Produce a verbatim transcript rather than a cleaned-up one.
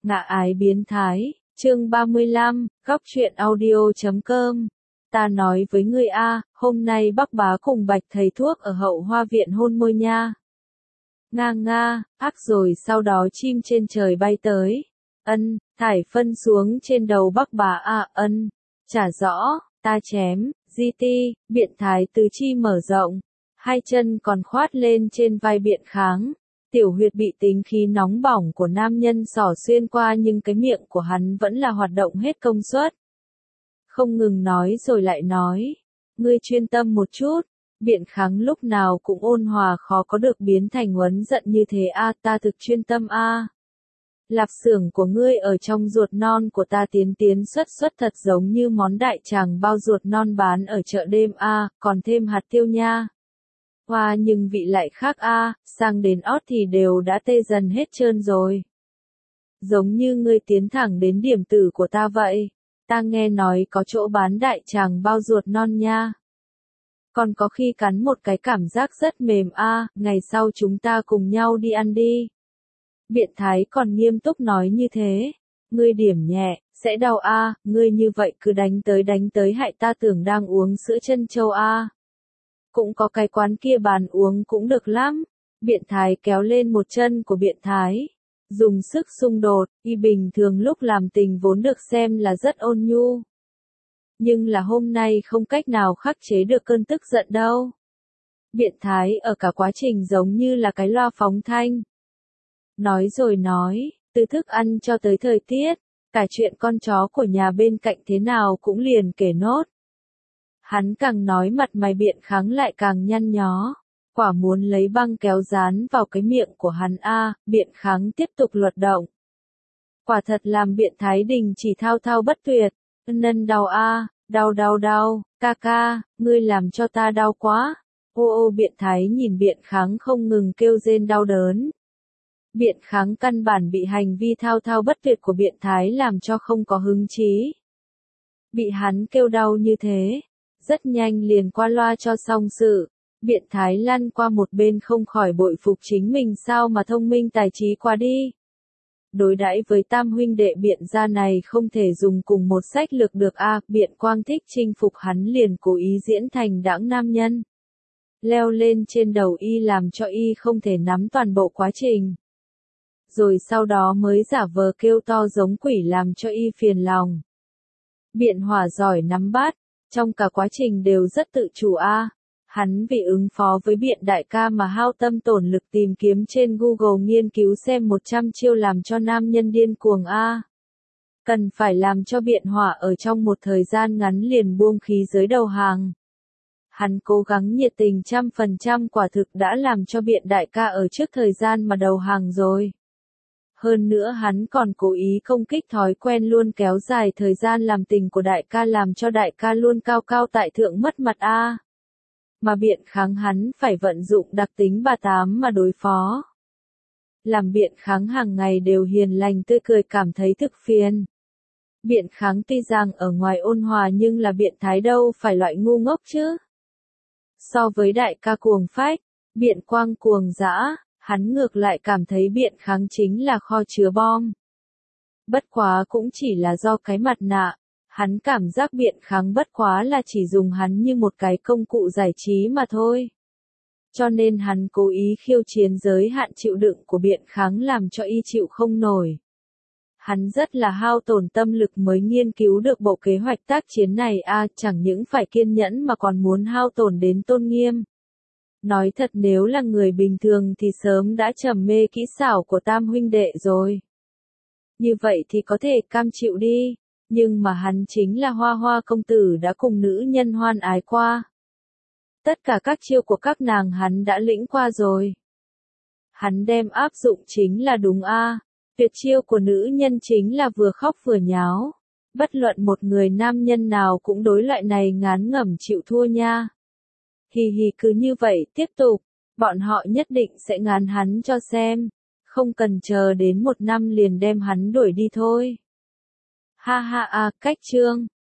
Ngạ ái biến thái, chương ba mươi lăm, góc truyện audio chấm com. Ta nói với ngươi a, hôm nay bác bá cùng bạch thầy thuốc ở hậu hoa viện hôn môi nha. Nga nga, ác rồi sau đó chim trên trời bay tới. Ân, thải phân xuống trên đầu bác bá a, ân, trả rõ, ta chém, di ti, biện thái tứ chi mở rộng. Hai chân còn khoát lên trên vai biện kháng. Tiểu huyệt bị tính khí nóng bỏng của nam nhân xỏ xuyên qua nhưng cái miệng của hắn vẫn là hoạt động hết công suất. Không ngừng nói rồi lại nói. Ngươi chuyên tâm một chút. Biện kháng lúc nào cũng ôn hòa khó có được biến thành uấn giận như thế a, ta thực chuyên tâm a. Lạp xưởng của ngươi ở trong ruột non của ta tiến tiến xuất xuất thật giống như món đại tràng bao ruột non bán ở chợ đêm a, còn thêm hạt tiêu nha. Hoa nhưng vị lại khác a, sang đến ót thì đều đã tê dần hết trơn rồi. Giống như ngươi tiến thẳng đến điểm tử của ta vậy. Ta nghe nói có chỗ bán đại tràng bao ruột non nha. Còn có khi cắn một cái cảm giác rất mềm a, ngày sau chúng ta cùng nhau đi ăn đi. Biện thái còn nghiêm túc nói như thế. Ngươi điểm nhẹ, sẽ đau a, ngươi như vậy cứ đánh tới đánh tới hại ta tưởng đang uống sữa chân châu a. Cũng có cái quán kia bàn uống cũng được lắm. Biện thái kéo lên một chân của biện thái. Dùng sức xung đột, y bình thường lúc làm tình vốn được xem là rất ôn nhu. Nhưng là hôm nay không cách nào khắc chế được cơn tức giận đâu. Biện thái ở cả quá trình giống như là cái loa phóng thanh. Nói rồi nói, từ thức ăn cho tới thời tiết, cả chuyện con chó của nhà bên cạnh thế nào cũng liền kể nốt. Hắn càng nói mặt mày biện kháng lại càng nhăn nhó. Quả muốn lấy băng kéo dán vào cái miệng của hắn a, biện kháng tiếp tục luật động. Quả thật làm biện thái đình chỉ thao thao bất tuyệt. Nân đau a, đau đau đau, ca ca, ngươi làm cho ta đau quá. Ô ô biện thái nhìn biện kháng không ngừng kêu rên đau đớn. Biện kháng căn bản bị hành vi thao thao bất tuyệt của biện thái làm cho không có hứng chí. Bị hắn kêu đau như thế. Rất nhanh liền qua loa cho xong sự. Biện thái lăn qua một bên không khỏi bội phục chính mình sao mà thông minh tài trí quá đi. Đối đãi với tam huynh đệ biện gia này không thể dùng cùng một sách lược được a, biện quang thích chinh phục hắn liền cố ý diễn thành đãng nam nhân. Leo lên trên đầu y làm cho y không thể nắm toàn bộ quá trình. Rồi sau đó mới giả vờ kêu to giống quỷ làm cho y phiền lòng. Biện hỏa giỏi nắm bát. Trong cả quá trình đều rất tự chủ a. Hắn vì ứng phó với biện đại ca mà hao tâm tổn lực tìm kiếm trên Google nghiên cứu xem một trăm chiêu làm cho nam nhân điên cuồng a. Cần phải làm cho biện hỏa ở trong một thời gian ngắn liền buông khí giới đầu hàng. Hắn cố gắng nhiệt tình trăm phần trăm quả thực đã làm cho biện đại ca ở trước thời gian mà đầu hàng rồi. Hơn nữa hắn còn cố ý công kích thói quen luôn kéo dài thời gian làm tình của đại ca làm cho đại ca luôn cao cao tại thượng mất mặt a. Mà biện kháng hắn phải vận dụng đặc tính bà tám mà đối phó. Làm biện kháng hàng ngày đều hiền lành tươi cười cảm thấy thực phiền. Biện kháng tuy rằng ở ngoài ôn hòa nhưng là biện thái đâu phải loại ngu ngốc chứ. So với đại ca cuồng phách, biện quang cuồng dã. Hắn ngược lại cảm thấy biện kháng chính là kho chứa bom. Bất quá cũng chỉ là do cái mặt nạ, hắn cảm giác biện kháng bất quá là chỉ dùng hắn như một cái công cụ giải trí mà thôi. Cho nên hắn cố ý khiêu chiến giới hạn chịu đựng của biện kháng làm cho y chịu không nổi. Hắn rất là hao tổn tâm lực mới nghiên cứu được bộ kế hoạch tác chiến này a, chẳng những phải kiên nhẫn mà còn muốn hao tổn đến tôn nghiêm. Nói thật nếu là người bình thường thì sớm đã trầm mê kỹ xảo của tam huynh đệ rồi. Như vậy thì có thể cam chịu đi, nhưng mà hắn chính là hoa hoa công tử đã cùng nữ nhân hoan ái qua. Tất cả các chiêu của các nàng hắn đã lĩnh qua rồi. Hắn đem áp dụng chính là đúng a, tuyệt chiêu của nữ nhân chính là vừa khóc vừa nháo. Bất luận một người nam nhân nào cũng đối loại này ngán ngẩm chịu thua nha. Hì hì cứ như vậy tiếp tục, bọn họ nhất định sẽ ngán hắn cho xem, không cần chờ đến một năm liền đem hắn đuổi đi thôi. Ha ha a, cách chương.